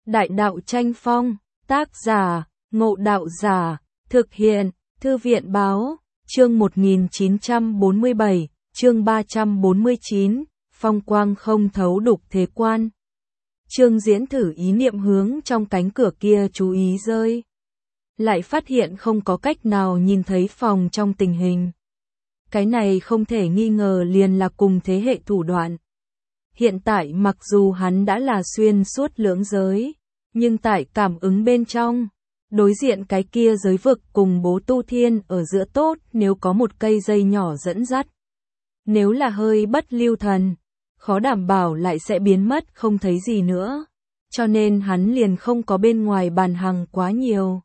Đại đạo tranh phong, tác giả, Ngộ Đạo Giả, thực hiện, Thư viện báo, chương 1947, chương 349, phong quang không thấu đục thế quan. Trương Diễn thử ý niệm hướng trong cánh cửa kia chú ý rơi. Lại phát hiện không có cách nào nhìn thấy phòng trong tình hình. Cái này không thể nghi ngờ liền là cùng thế hệ thủ đoạn. Hiện tại mặc dù hắn đã là xuyên suốt lưỡng giới, nhưng tại cảm ứng bên trong, đối diện cái kia giới vực cùng bố tu thiên ở giữa tốt nếu có một cây dây nhỏ dẫn dắt. Nếu là hơi bất lưu thần, khó đảm bảo lại sẽ biến mất không thấy gì nữa. Cho nên hắn liền không có bên ngoài bàn hàng quá nhiều.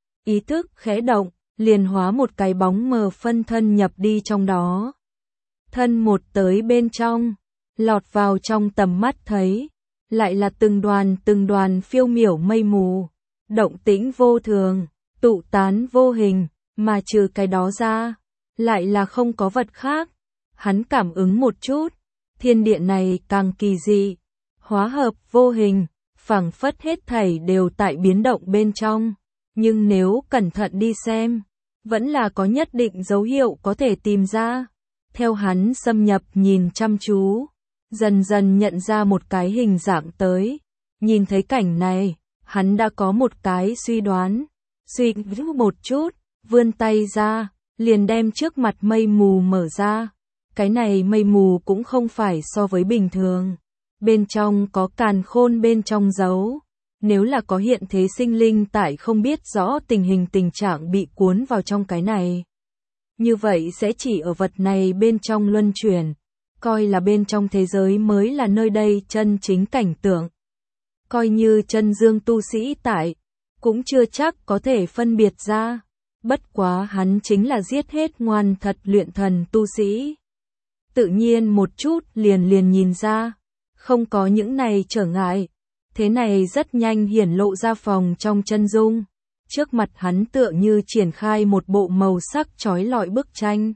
Ý thức khẽ động, liền hóa một cái bóng mờ phân thân nhập đi trong đó. Thân một tới bên trong, lọt vào trong tầm mắt thấy, lại là từng đoàn phiêu miểu mây mù, động tĩnh vô thường, tụ tán vô hình, mà trừ cái đó ra, lại là không có vật khác. Hắn cảm ứng một chút, thiên địa này càng kỳ dị, hóa hợp vô hình, phảng phất hết thảy đều tại biến động bên trong, nhưng nếu cẩn thận đi xem, vẫn là có nhất định dấu hiệu có thể tìm ra. Theo hắn xâm nhập nhìn chăm chú, dần dần nhận ra một cái hình dạng tới. Nhìn thấy cảnh này, hắn đã có một cái suy đoán. Suy nghĩ một chút, vươn tay ra, liền đem trước mặt mây mù mở ra. Cái này mây mù cũng không phải so với bình thường. Bên trong có càn khôn bên trong giấu. Nếu là có hiện thế sinh linh tại không biết rõ tình trạng bị cuốn vào trong cái này. Như vậy sẽ chỉ ở vật này bên trong luân chuyển. Coi là bên trong thế giới mới là nơi đây chân chính cảnh tượng. Coi như chân dương tu sĩ tại, cũng chưa chắc có thể phân biệt ra. Bất quá hắn chính là giết hết ngoan thật luyện thần tu sĩ. Tự nhiên một chút liền nhìn ra, không có những này trở ngại. Thế này rất nhanh hiển lộ ra phòng trong chân dung. Trước mặt hắn tựa như triển khai một bộ màu sắc chói lọi bức tranh.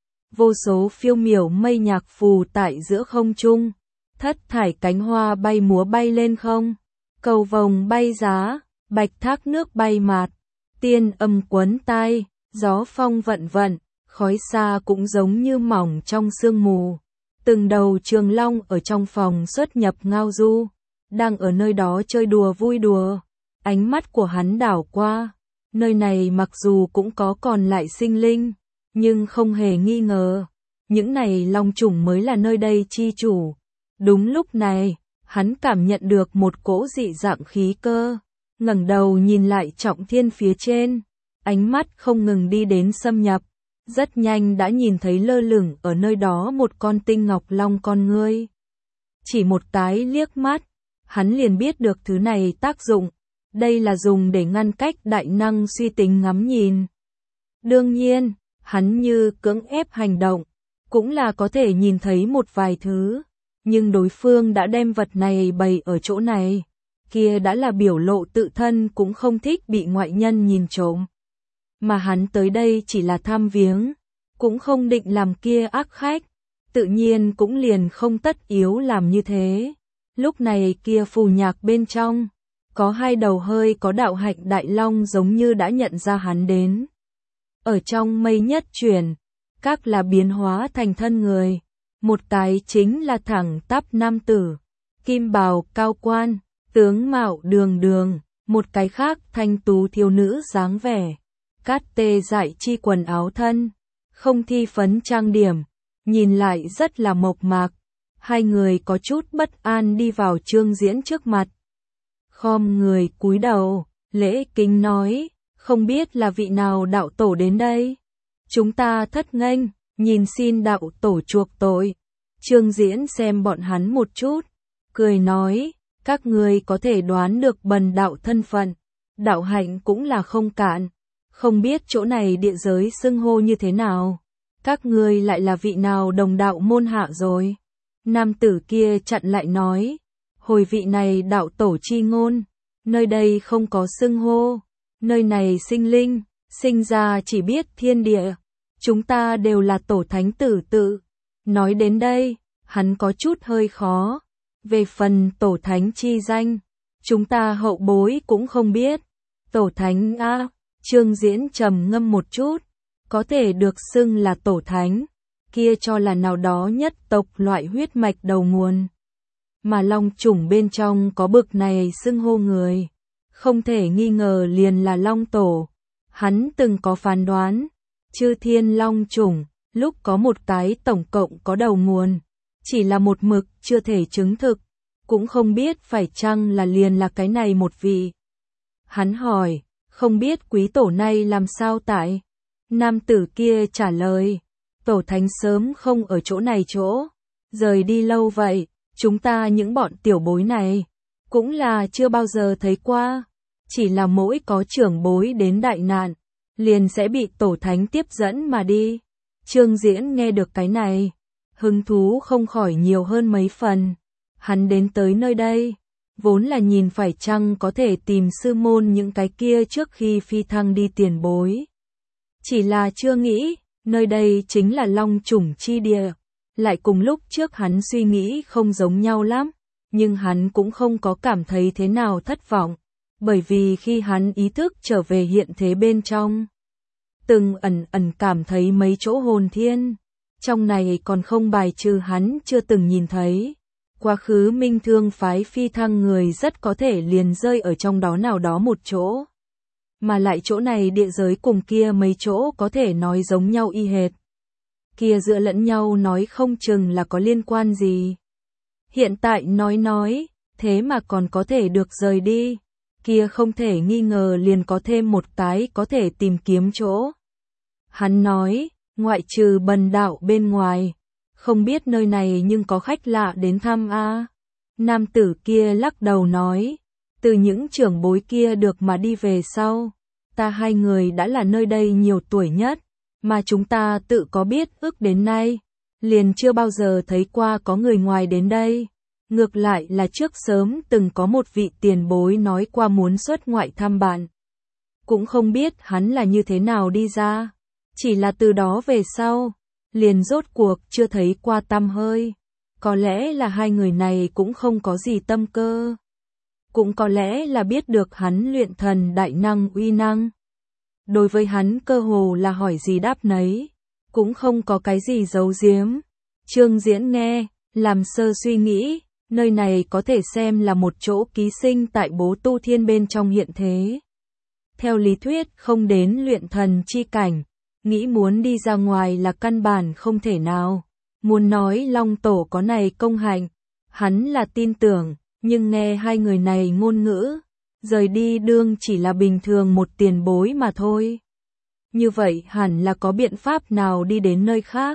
Vô số phiêu miểu mây nhạc phù tại giữa không trung, thất thải cánh hoa bay múa bay lên không, cầu vồng bay giá, bạch thác nước bay mạt, tiên âm quấn tai, gió phong vận vận, khói xa cũng giống như mỏng trong sương mù. Từng đầu trường long ở trong phòng xuất nhập ngao du, đang ở nơi đó chơi đùa vui đùa. Ánh mắt của hắn đảo qua, nơi này mặc dù cũng có còn lại sinh linh, nhưng không hề nghi ngờ, những này long trùng mới là nơi đây chi chủ. Đúng lúc này, hắn cảm nhận được một cỗ dị dạng khí cơ, ngẩng đầu nhìn lại trọng thiên phía trên, ánh mắt không ngừng đi đến xâm nhập, rất nhanh đã nhìn thấy lơ lửng ở nơi đó một con tinh ngọc long con ngươi. Chỉ một cái liếc mắt, hắn liền biết được thứ này tác dụng, đây là dùng để ngăn cách đại năng suy tính ngắm nhìn. Đương nhiên, hắn như cưỡng ép hành động, cũng là có thể nhìn thấy một vài thứ, nhưng đối phương đã đem vật này bày ở chỗ này, kia đã là biểu lộ tự thân cũng không thích bị ngoại nhân nhìn trộm. Mà hắn tới đây chỉ là thăm viếng, cũng không định làm kia ác khách, tự nhiên cũng liền không tất yếu làm như thế. Lúc này kia phù nhạc bên trong, có hai đầu hơi có đạo hạnh đại long giống như đã nhận ra hắn đến. Ở trong mây nhất chuyển, các là biến hóa thành thân người. Một cái chính là thẳng tắp nam tử, kim bào cao quan, tướng mạo đường đường. Một cái khác thanh tú thiếu nữ dáng vẻ, cát tê dại chi quần áo thân, không thi phấn trang điểm, nhìn lại rất là mộc mạc. Hai người có chút bất an đi vào Trương Diễn trước mặt. Khom người cúi đầu, lễ kính nói, không biết là vị nào đạo tổ đến đây. Chúng ta thất nghênh, nhìn xin đạo tổ chuộc tội. Trương Diễn xem bọn hắn một chút, cười nói, các ngươi có thể đoán được bần đạo thân phận, đạo hạnh cũng là không cạn, không biết chỗ này địa giới xưng hô như thế nào. Các ngươi lại là vị nào đồng đạo môn hạ rồi? Nam tử kia chặn lại nói, hồi vị này đạo tổ chi ngôn, nơi đây không có xưng hô, nơi này sinh linh, sinh ra chỉ biết thiên địa, chúng ta đều là tổ thánh tử tự. Nói đến đây, hắn có chút hơi khó, về phần tổ thánh chi danh, chúng ta hậu bối cũng không biết. Tổ thánh a, Trương Diễn trầm ngâm một chút, có thể được xưng là tổ thánh, kia cho là nào đó nhất tộc loại huyết mạch đầu nguồn. Mà long chủng bên trong có bực này xưng hô người, không thể nghi ngờ liền là long tổ. Hắn từng có phán đoán, chư thiên long chủng, lúc có một cái tổng cộng có đầu nguồn, chỉ là một mực chưa thể chứng thực, cũng không biết phải chăng là liền là cái này một vị. Hắn hỏi, không biết quý tổ này làm sao tại? Nam tử kia trả lời, tổ thánh sớm không ở chỗ này chỗ, rời đi lâu vậy, chúng ta những bọn tiểu bối này, cũng là chưa bao giờ thấy qua, chỉ là mỗi có trưởng bối đến đại nạn, liền sẽ bị tổ thánh tiếp dẫn mà đi. Trương Diễn nghe được cái này, hứng thú không khỏi nhiều hơn mấy phần. Hắn đến tới nơi đây, vốn là nhìn phải chăng có thể tìm sư môn những cái kia trước khi phi thăng đi tiền bối. Chỉ là chưa nghĩ, nơi đây chính là long chủng chi địa, lại cùng lúc trước hắn suy nghĩ không giống nhau lắm, nhưng hắn cũng không có cảm thấy thế nào thất vọng, bởi vì khi hắn ý thức trở về hiện thế bên trong, từng ẩn ẩn cảm thấy mấy chỗ hồn thiên, trong này còn không bài trừ hắn chưa từng nhìn thấy. Quá khứ Minh Thương phái phi thăng người rất có thể liền rơi ở trong đó nào đó một chỗ. Mà lại chỗ này địa giới cùng kia mấy chỗ có thể nói giống nhau y hệt. Kia dựa lẫn nhau nói không chừng là có liên quan gì. Hiện tại nói, thế mà còn có thể được rời đi. Kia không thể nghi ngờ liền có thêm một cái có thể tìm kiếm chỗ. Hắn nói, ngoại trừ bần đạo bên ngoài, không biết nơi này nhưng có khách lạ đến thăm a. Nam tử kia lắc đầu nói, từ những trưởng bối kia được mà đi về sau, ta hai người đã là nơi đây nhiều tuổi nhất, mà chúng ta tự có biết ước đến nay, liền chưa bao giờ thấy qua có người ngoài đến đây. Ngược lại là trước sớm từng có một vị tiền bối nói qua muốn xuất ngoại thăm bạn. Cũng không biết hắn là như thế nào đi ra, chỉ là từ đó về sau, liền rốt cuộc chưa thấy qua tăm hơi. Có lẽ là hai người này cũng không có gì tâm cơ. Cũng có lẽ là biết được hắn luyện thần đại năng uy năng. Đối với hắn cơ hồ là hỏi gì đáp nấy, cũng không có cái gì giấu giếm. Trương Diễn nghe, làm sơ suy nghĩ, nơi này có thể xem là một chỗ ký sinh tại bố tu thiên bên trong hiện thế. Theo lý thuyết không đến luyện thần chi cảnh, nghĩ muốn đi ra ngoài là căn bản không thể nào. Muốn nói Long Tổ có này công hạnh, hắn là tin tưởng, nhưng nghe hai người này ngôn ngữ, rời đi đương chỉ là bình thường một tiền bối mà thôi. Như vậy hẳn là có biện pháp nào đi đến nơi khác.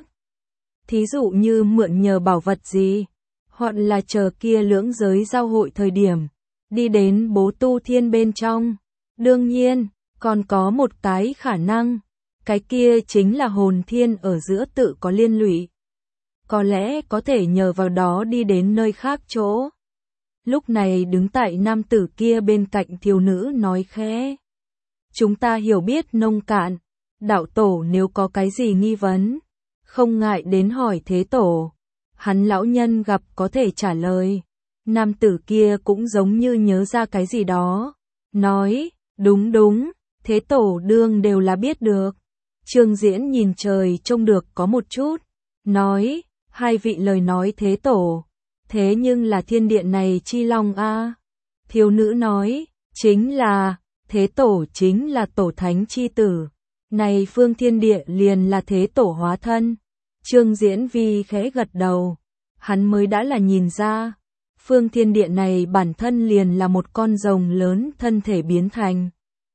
Thí dụ như mượn nhờ bảo vật gì, hoặc là chờ kia lưỡng giới giao hội thời điểm, đi đến bố tu thiên bên trong. Đương nhiên, còn có một cái khả năng, cái kia chính là hồn thiên ở giữa tự có liên lụy. Có lẽ có thể nhờ vào đó đi đến nơi khác chỗ. Lúc này đứng tại nam tử kia bên cạnh thiếu nữ nói khẽ. Chúng ta hiểu biết nông cạn, đạo tổ nếu có cái gì nghi vấn, không ngại đến hỏi thế tổ. Hắn lão nhân gặp có thể trả lời. Nam tử kia cũng giống như nhớ ra cái gì đó. Nói, đúng, thế tổ đương đều là biết được. Trương Diễn nhìn trời trông được có một chút. Nói, hai vị lời nói thế tổ. Thế nhưng là thiên điện này chi long a. Thiếu nữ nói, chính là, thế tổ chính là tổ thánh chi tử. Này phương thiên địa liền là thế tổ hóa thân. Trương Diễn vi khẽ gật đầu. Hắn mới đã là nhìn ra. Phương thiên địa này bản thân liền là một con rồng lớn thân thể biến thành.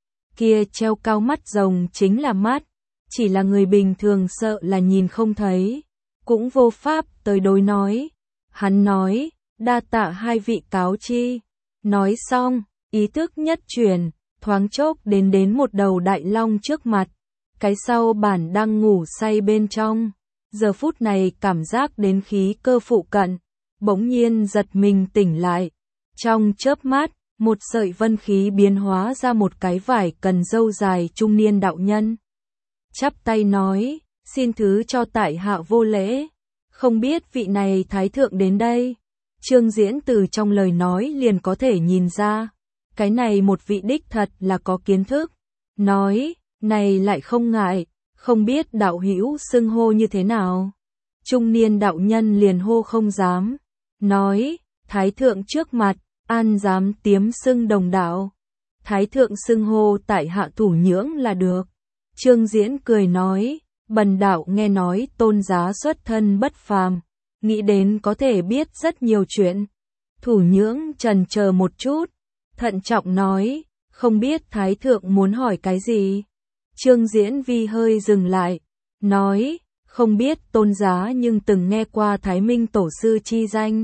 Kia treo cao mắt rồng chính là mắt. Chỉ là người bình thường sợ là nhìn không thấy. Cũng vô pháp tới đối nói. Hắn nói, đa tạ hai vị cáo chi. Nói xong, ý thức nhất chuyển, thoáng chốc đến một đầu đại long trước mặt. Cái sau bản đang ngủ say bên trong. Giờ phút này cảm giác đến khí cơ phụ cận, bỗng nhiên giật mình tỉnh lại. Trong chớp mắt, một sợi vân khí biến hóa ra một cái vải cần râu dài trung niên đạo nhân. Chắp tay nói, xin thứ cho tại hạ vô lễ, không biết vị này thái thượng đến đây. Trương Diễn từ trong lời nói liền có thể nhìn ra, cái này một vị đích thật là có kiến thức. Nói, này lại không ngại, không biết đạo hữu xưng hô như thế nào. Trung niên đạo nhân liền hô không dám. Nói, Thái thượng trước mặt, an dám tiếm xưng đồng đạo. Thái thượng xưng hô tại hạ Thủ Nhưỡng là được. Trương Diễn cười nói, bần đạo nghe nói tôn giá xuất thân bất phàm, nghĩ đến có thể biết rất nhiều chuyện. Thủ Nhưỡng chần chờ một chút, thận trọng nói, không biết Thái thượng muốn hỏi cái gì. Trương Diễn Vi hơi dừng lại, nói, không biết tôn giá nhưng từng nghe qua Thái Minh tổ sư chi danh.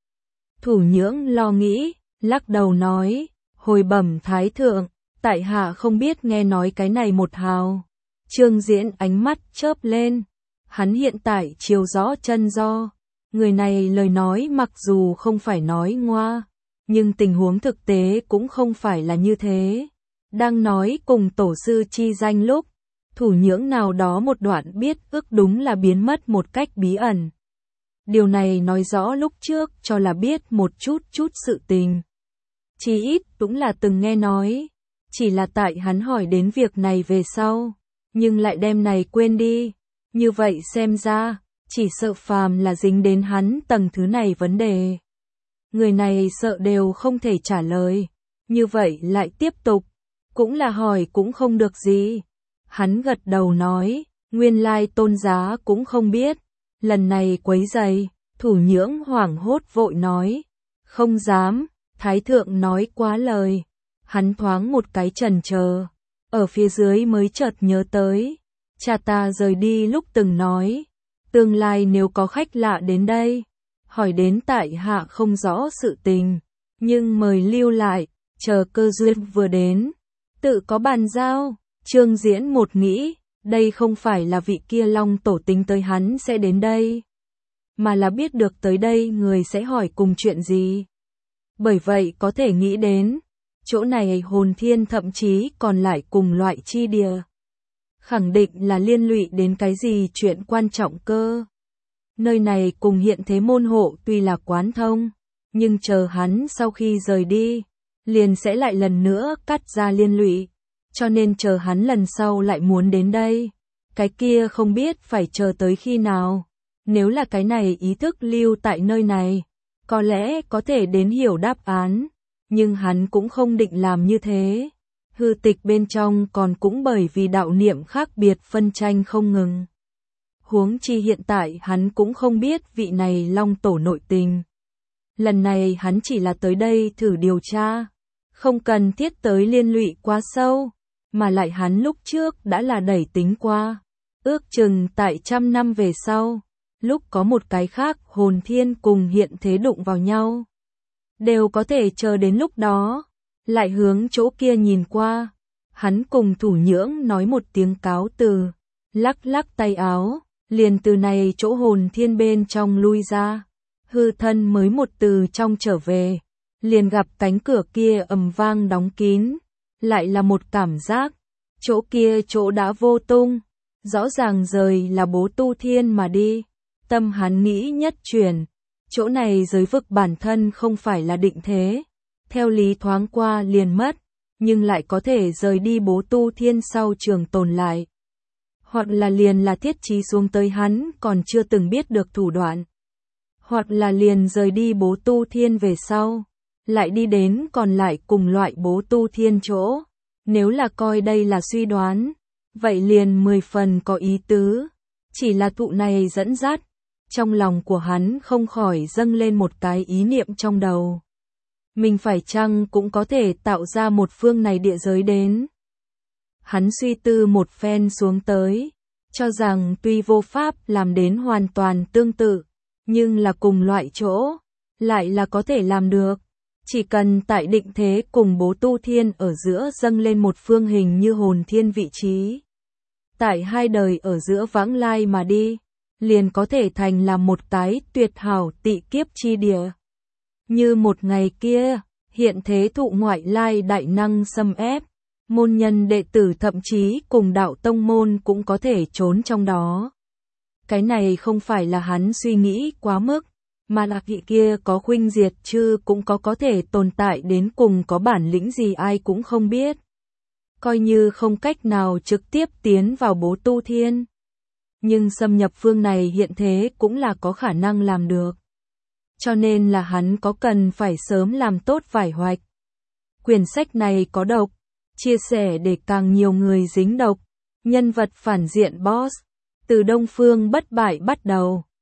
Thủ Nhưỡng lo nghĩ, lắc đầu nói, hồi bẩm Thái thượng, tại hạ không biết nghe nói cái này một hào. Trương Diễn ánh mắt chớp lên, hắn hiện tại chiều rõ chân do. Người này lời nói mặc dù không phải nói ngoa, nhưng tình huống thực tế cũng không phải là như thế. Đang nói cùng tổ sư chi danh lúc, Thủ Nhưỡng nào đó một đoạn biết ước đúng là biến mất một cách bí ẩn. Điều này nói rõ lúc trước cho là biết một chút sự tình. Chí ít cũng là từng nghe nói, chỉ là tại hắn hỏi đến việc này về sau, nhưng lại đem này quên đi. Như vậy xem ra, chỉ sợ phàm là dính đến hắn tầng thứ này vấn đề. Người này sợ đều không thể trả lời, như vậy lại tiếp tục, cũng là hỏi cũng không được gì. Hắn gật đầu nói, nguyên lai tôn giá cũng không biết, lần này quấy rầy. Thủ Nhưỡng hoảng hốt vội nói, không dám, Thái thượng nói quá lời. Hắn thoáng một cái chần chờ, ở phía dưới mới chợt nhớ tới, cha ta rời đi lúc từng nói, tương lai nếu có khách lạ đến đây, hỏi đến tại hạ không rõ sự tình, nhưng mời lưu lại, chờ cơ duyên vừa đến, tự có bàn giao. Trương Diễn một nghĩ, đây không phải là vị kia Long tổ tính tới hắn sẽ đến đây, mà là biết được tới đây người sẽ hỏi cùng chuyện gì. Bởi vậy có thể nghĩ đến, chỗ này hồn thiên thậm chí còn lại cùng loại chi địa. Khẳng định là liên lụy đến cái gì chuyện quan trọng cơ. Nơi này cùng hiện thế môn hộ tuy là quán thông, nhưng chờ hắn sau khi rời đi, liền sẽ lại lần nữa cắt ra liên lụy. Cho nên chờ hắn lần sau lại muốn đến đây, cái kia không biết phải chờ tới khi nào. Nếu là cái này ý thức lưu tại nơi này, có lẽ có thể đến hiểu đáp án, nhưng hắn cũng không định làm như thế. Hư tịch bên trong còn cũng bởi vì đạo niệm khác biệt phân tranh không ngừng. Huống chi hiện tại hắn cũng không biết vị này Long tổ nội tình. Lần này hắn chỉ là tới đây thử điều tra, không cần thiết tới liên lụy quá sâu, mà lại hắn lúc trước đã là đẩy tính qua. Ước chừng tại 100 năm về sau, lúc có một cái khác hồn thiên cùng hiện thế đụng vào nhau, đều có thể chờ đến lúc đó, lại hướng chỗ kia nhìn qua. Hắn cùng Thủ Nhưỡng nói một tiếng cáo từ, lắc lắc tay áo, liền từ này chỗ hồn thiên bên trong lui ra. Hư thân mới một từ trong trở về, liền gặp cánh cửa kia ầm vang đóng kín, lại là một cảm giác, chỗ kia chỗ đã vô tung, rõ ràng rời là Bố Tu Thiên mà đi. Tâm hắn nghĩ nhất chuyển, chỗ này giới vực bản thân không phải là định thế, theo lý thoáng qua liền mất, nhưng lại có thể rời đi Bố Tu Thiên sau trường tồn lại. Hoặc là liền là thiết trí xuống tới hắn còn chưa từng biết được thủ đoạn. Hoặc là liền rời đi Bố Tu Thiên về sau, lại đi đến còn lại cùng loại Bố Tu Thiên chỗ. Nếu là coi đây là suy đoán, vậy liền 10 phần có ý tứ. Chỉ là thụ này dẫn dắt, trong lòng của hắn không khỏi dâng lên một cái ý niệm trong đầu. Mình phải chăng cũng có thể tạo ra một phương này địa giới đến. Hắn suy tư một phen xuống tới, cho rằng tuy vô pháp làm đến hoàn toàn tương tự, nhưng là cùng loại chỗ, lại là có thể làm được. Chỉ cần tại định thế cùng Bố Tu Thiên ở giữa dâng lên một phương hình như hồn thiên vị trí. Tại hai đời ở giữa vãng lai mà đi, liền có thể thành là một cái tuyệt hảo tị kiếp chi địa. Như một ngày kia, hiện thế thụ ngoại lai đại năng xâm ép, môn nhân đệ tử thậm chí cùng đạo tông môn cũng có thể trốn trong đó. Cái này không phải là hắn suy nghĩ quá mức, Mà lạc nghị kia có khuynh diệt chứ cũng có thể tồn tại đến cùng có bản lĩnh gì ai cũng không biết. Coi như không cách nào trực tiếp tiến vào Bố Tu Thiên. Nhưng xâm nhập phương này hiện thế cũng là có khả năng làm được. Cho nên là hắn có cần phải sớm làm tốt vải hoạch. Quyển sách này có độc, chia sẻ để càng nhiều người dính độc. Nhân vật phản diện boss, từ Đông Phương Bất Bại bắt đầu.